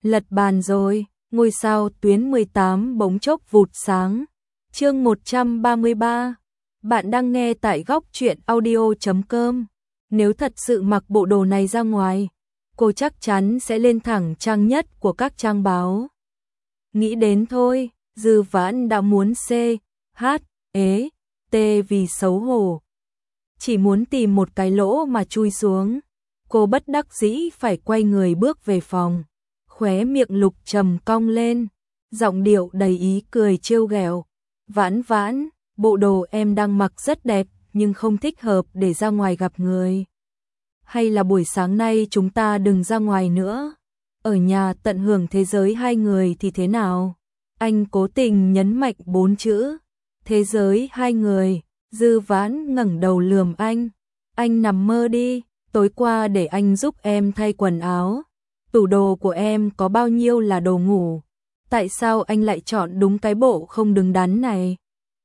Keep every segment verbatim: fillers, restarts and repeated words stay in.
Lật bàn rồi, ngôi sao tuyến mười tám bỗng chốc vụt sáng. Chương một trăm ba mươi ba. Bạn đang nghe tại góc truyện audio chấm com. Nếu thật sự mặc bộ đồ này ra ngoài, cô chắc chắn sẽ lên thẳng trang nhất của các trang báo. Nghĩ đến thôi, Dư Vãn đã muốn C, H, ế, T vì xấu hổ. Chỉ muốn tìm một cái lỗ mà chui xuống. Cô bất đắc dĩ phải quay người bước về phòng. Khóe miệng Lục Trầm cong lên, giọng điệu đầy ý cười trêu ghẹo. Vãn Vãn, bộ đồ em đang mặc rất đẹp, nhưng không thích hợp để ra ngoài gặp người. Hay là buổi sáng nay chúng ta đừng ra ngoài nữa, ở nhà tận hưởng thế giới hai người thì thế nào? Anh cố tình nhấn mạnh bốn chữ, thế giới hai người. Dư Vãn ngẩng đầu lườm anh. Anh nằm mơ đi, tối qua để anh giúp em thay quần áo. Tủ đồ của em có bao nhiêu là đồ ngủ? Tại sao anh lại chọn đúng cái bộ không đứng đắn này?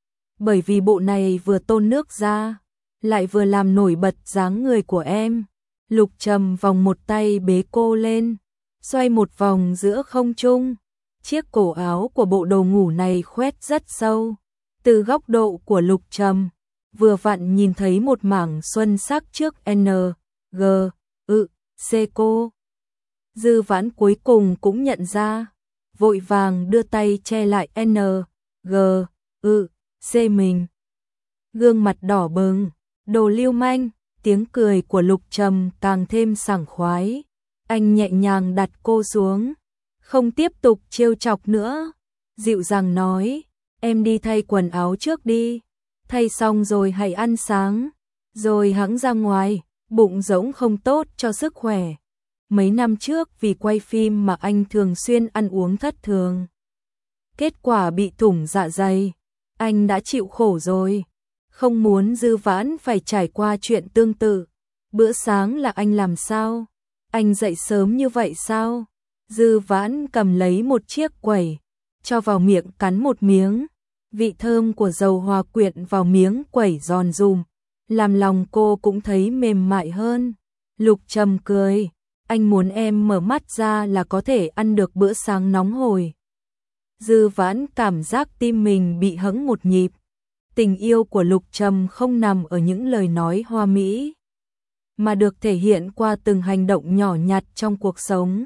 Bởi vì bộ này vừa tôn nước da, lại vừa làm nổi bật dáng người của em. Lục Trầm vòng một tay bế cô lên, xoay một vòng giữa không trung. Chiếc cổ áo của bộ đồ ngủ này khoét rất sâu. Từ góc độ của Lục Trầm, vừa vặn nhìn thấy một mảng xuân sắc trước N, G, ự, C cô. Dư Vãn cuối cùng cũng nhận ra, vội vàng đưa tay che lại N, G, ự, C mình. Gương mặt đỏ bừng, đồ lưu manh, tiếng cười của Lục Trầm càng thêm sảng khoái. Anh nhẹ nhàng đặt cô xuống, không tiếp tục trêu chọc nữa, dịu dàng nói, em đi thay quần áo trước đi, thay xong rồi hãy ăn sáng, rồi hẵng ra ngoài, bụng rỗng không tốt cho sức khỏe. Mấy năm trước vì quay phim mà anh thường xuyên ăn uống thất thường. Kết quả bị thủng dạ dày, anh đã chịu khổ rồi, không muốn Dư Vãn phải trải qua chuyện tương tự. Bữa sáng là anh làm sao? Anh dậy sớm như vậy sao? Dư Vãn cầm lấy một chiếc quẩy, cho vào miệng cắn một miếng. Vị thơm của dầu hòa quyện vào miếng quẩy giòn giùm, làm lòng cô cũng thấy mềm mại hơn. Lục Trầm cười, anh muốn em mở mắt ra là có thể ăn được bữa sáng nóng hổi. Dư Vãn cảm giác tim mình bị hẫng một nhịp. Tình yêu của Lục Trầm không nằm ở những lời nói hoa mỹ, mà được thể hiện qua từng hành động nhỏ nhặt trong cuộc sống.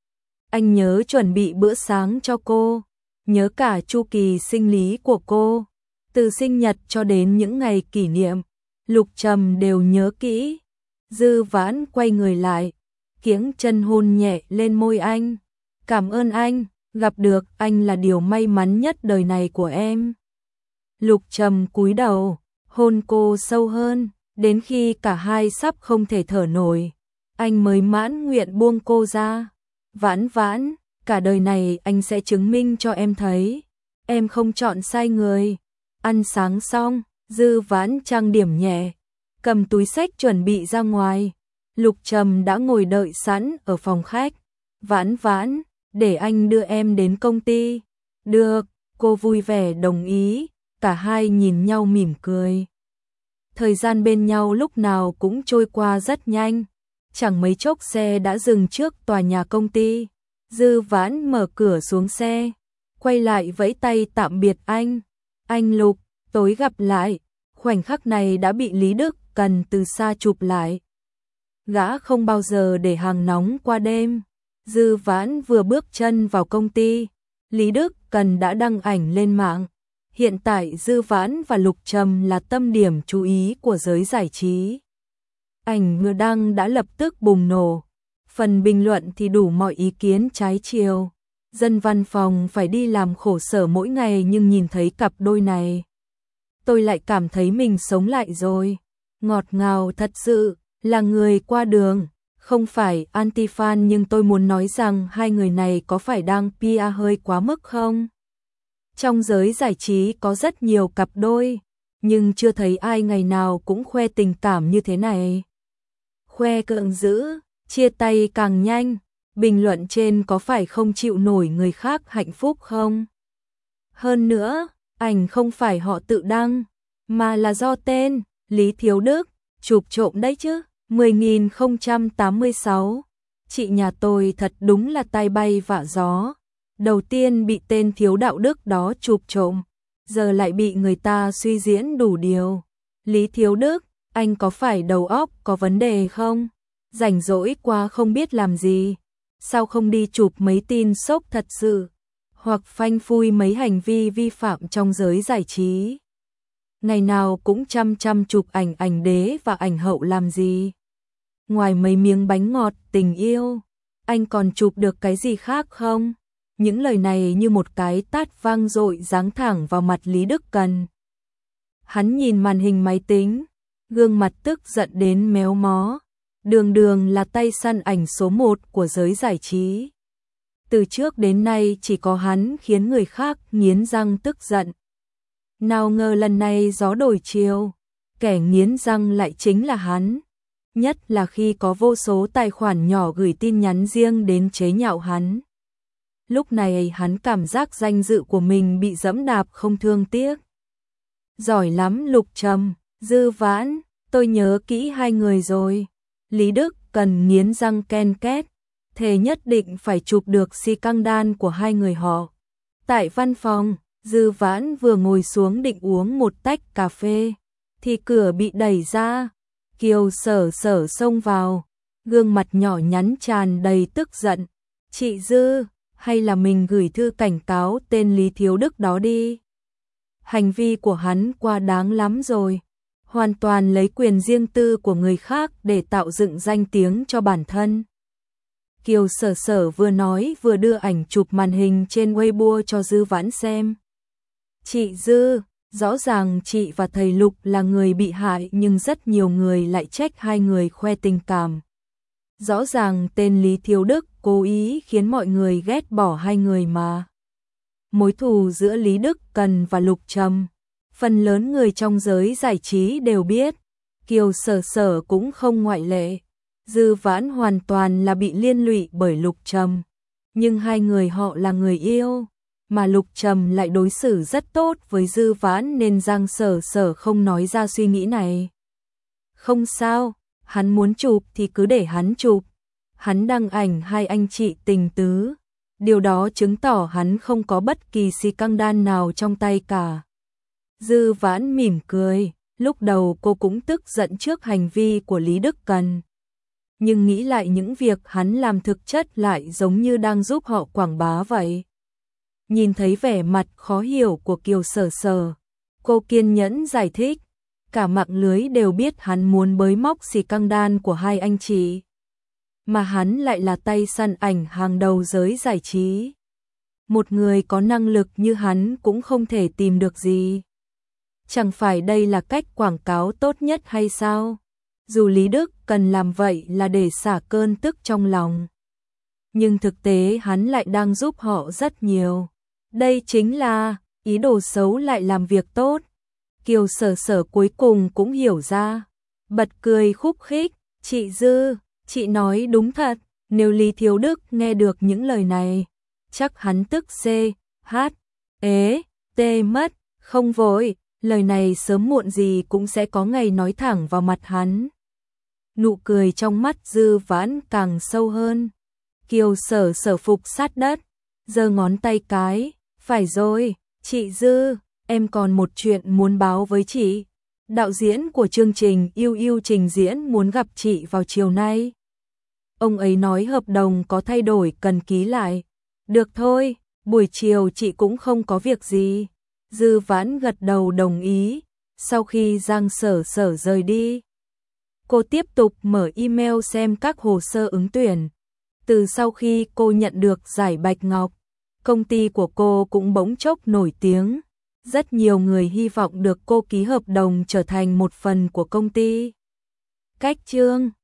Anh nhớ chuẩn bị bữa sáng cho cô, nhớ cả chu kỳ sinh lý của cô, từ sinh nhật cho đến những ngày kỷ niệm, Lục Trầm đều nhớ kỹ. Dư Vãn quay người lại, kiếng chân hôn nhẹ lên môi anh. Cảm ơn anh, gặp được anh là điều may mắn nhất đời này của em. Lục Trầm cúi đầu, hôn cô sâu hơn, đến khi cả hai sắp không thể thở nổi, anh mới mãn nguyện buông cô ra. Vãn Vãn, cả đời này anh sẽ chứng minh cho em thấy, em không chọn sai người. Ăn sáng xong, Dư Vãn trang điểm nhẹ, cầm túi xách chuẩn bị ra ngoài. Lục Trầm đã ngồi đợi sẵn ở phòng khách. Vãn Vãn, để anh đưa em đến công ty. Được, cô vui vẻ đồng ý, cả hai nhìn nhau mỉm cười. Thời gian bên nhau lúc nào cũng trôi qua rất nhanh, chẳng mấy chốc xe đã dừng trước tòa nhà công ty. Dư Vãn mở cửa xuống xe, quay lại vẫy tay tạm biệt anh. Anh Lục, tối gặp lại. Khoảnh khắc này đã bị Lý Đức Cần từ xa chụp lại. Gã không bao giờ để hàng nóng qua đêm. Dư Vãn vừa bước chân vào công ty, Lý Đức Cần đã đăng ảnh lên mạng. Hiện tại Dư Vãn và Lục Trầm là tâm điểm chú ý của giới giải trí. Ảnh vừa đăng đã lập tức bùng nổ. Phần bình luận thì đủ mọi ý kiến trái chiều. Dân văn phòng phải đi làm khổ sở mỗi ngày nhưng nhìn thấy cặp đôi này, tôi lại cảm thấy mình sống lại rồi. Ngọt ngào thật sự, là người qua đường, không phải anti-fan, nhưng tôi muốn nói rằng hai người này có phải đang pê e hơi quá mức không? Trong giới giải trí có rất nhiều cặp đôi, nhưng chưa thấy ai ngày nào cũng khoe tình cảm như thế này. Khoe cợng dữ, chia tay càng nhanh, bình luận trên có phải không chịu nổi người khác hạnh phúc không? Hơn nữa, ảnh không phải họ tự đăng, mà là do tên Lý Thiếu Đức chụp trộm đấy chứ. mười nghìn không trăm tám mươi sáu Chị nhà tôi thật đúng là tai bay vạ gió. Đầu tiên bị tên thiếu đạo đức đó chụp trộm, giờ lại bị người ta suy diễn đủ điều. Lý Thiếu Đức, anh có phải đầu óc có vấn đề không? Rảnh rỗi quá không biết làm gì. Sao không đi chụp mấy tin sốc thật sự, hoặc phanh phui mấy hành vi vi phạm trong giới giải trí? Ngày nào cũng chăm chăm chụp ảnh ảnh đế và ảnh hậu làm gì? Ngoài mấy miếng bánh ngọt tình yêu, anh còn chụp được cái gì khác không? Những lời này như một cái tát vang dội giáng thẳng vào mặt Lý Đức Cần. Hắn nhìn màn hình máy tính, gương mặt tức giận đến méo mó. Đường đường là tay săn ảnh số một của giới giải trí. Từ trước đến nay chỉ có hắn khiến người khác nghiến răng tức giận. Nào ngờ lần này gió đổi chiều, kẻ nghiến răng lại chính là hắn. Nhất là khi có vô số tài khoản nhỏ gửi tin nhắn riêng đến chế nhạo hắn. Lúc này hắn cảm giác danh dự của mình bị dẫm đạp không thương tiếc. Giỏi lắm Lục Trầm, Dư Vãn, tôi nhớ kỹ hai người rồi. Lý Đức Cần nghiến răng ken két, thề nhất định phải chụp được si căng đan của hai người họ. Tại văn phòng, Dư Vãn vừa ngồi xuống định uống một tách cà phê, thì cửa bị đẩy ra. Kiều Sở Sở xông vào, gương mặt nhỏ nhắn tràn đầy tức giận. Chị Dư, hay là mình gửi thư cảnh cáo tên Lý Thiếu Đức đó đi. Hành vi của hắn quá đáng lắm rồi. Hoàn toàn lấy quyền riêng tư của người khác để tạo dựng danh tiếng cho bản thân. Kiều Sở Sở vừa nói vừa đưa ảnh chụp màn hình trên Weibo cho Dư Vãn xem. Chị Dư, rõ ràng chị và thầy Lục là người bị hại nhưng rất nhiều người lại trách hai người khoe tình cảm. Rõ ràng tên Lý Thiếu Đức cố ý khiến mọi người ghét bỏ hai người mà. Mối thù giữa Lý Đức Cần và Lục Trầm, phần lớn người trong giới giải trí đều biết. Kiều Sở Sở cũng không ngoại lệ. Dư Vãn hoàn toàn là bị liên lụy bởi Lục Trầm. Nhưng hai người họ là người yêu, mà Lục Trầm lại đối xử rất tốt với Dư Vãn nên Giang Sở Sở không nói ra suy nghĩ này. Không sao, hắn muốn chụp thì cứ để hắn chụp. Hắn đăng ảnh hai anh chị tình tứ. Điều đó chứng tỏ hắn không có bất kỳ si căng đan nào trong tay cả. Dư Vãn mỉm cười, lúc đầu cô cũng tức giận trước hành vi của Lý Đức Cần. Nhưng nghĩ lại những việc hắn làm thực chất lại giống như đang giúp họ quảng bá vậy. Nhìn thấy vẻ mặt khó hiểu của Kiều Sở Sở, cô kiên nhẫn giải thích. Cả mạng lưới đều biết hắn muốn bới móc xì căng đan của hai anh chị. Mà hắn lại là tay săn ảnh hàng đầu giới giải trí. Một người có năng lực như hắn cũng không thể tìm được gì. Chẳng phải đây là cách quảng cáo tốt nhất hay sao? Dù Lý Đức Cần làm vậy là để xả cơn tức trong lòng. Nhưng thực tế hắn lại đang giúp họ rất nhiều. Đây chính là ý đồ xấu lại làm việc tốt. Kiều Sở Sở cuối cùng cũng hiểu ra. Bật cười khúc khích. Chị Dư, chị nói đúng thật. Nếu Lý Thiếu Đức nghe được những lời này, chắc hắn tức C, H, ế, T mất. Không vội, lời này sớm muộn gì cũng sẽ có ngày nói thẳng vào mặt hắn. Nụ cười trong mắt Dư Vãn càng sâu hơn. Kiều Sở Sở phục sát đất, giơ ngón tay cái. Phải rồi, chị Dư, em còn một chuyện muốn báo với chị. Đạo diễn của chương trình Yêu Yêu trình diễn muốn gặp chị vào chiều nay. Ông ấy nói hợp đồng có thay đổi cần ký lại. Được thôi, buổi chiều chị cũng không có việc gì. Dư Vãn gật đầu đồng ý. Sau khi Giang Sở Sở rời đi, cô tiếp tục mở email xem các hồ sơ ứng tuyển. Từ sau khi cô nhận được giải Bạch Ngọc, công ty của cô cũng bỗng chốc nổi tiếng. Rất nhiều người hy vọng được cô ký hợp đồng trở thành một phần của công ty. Cách chương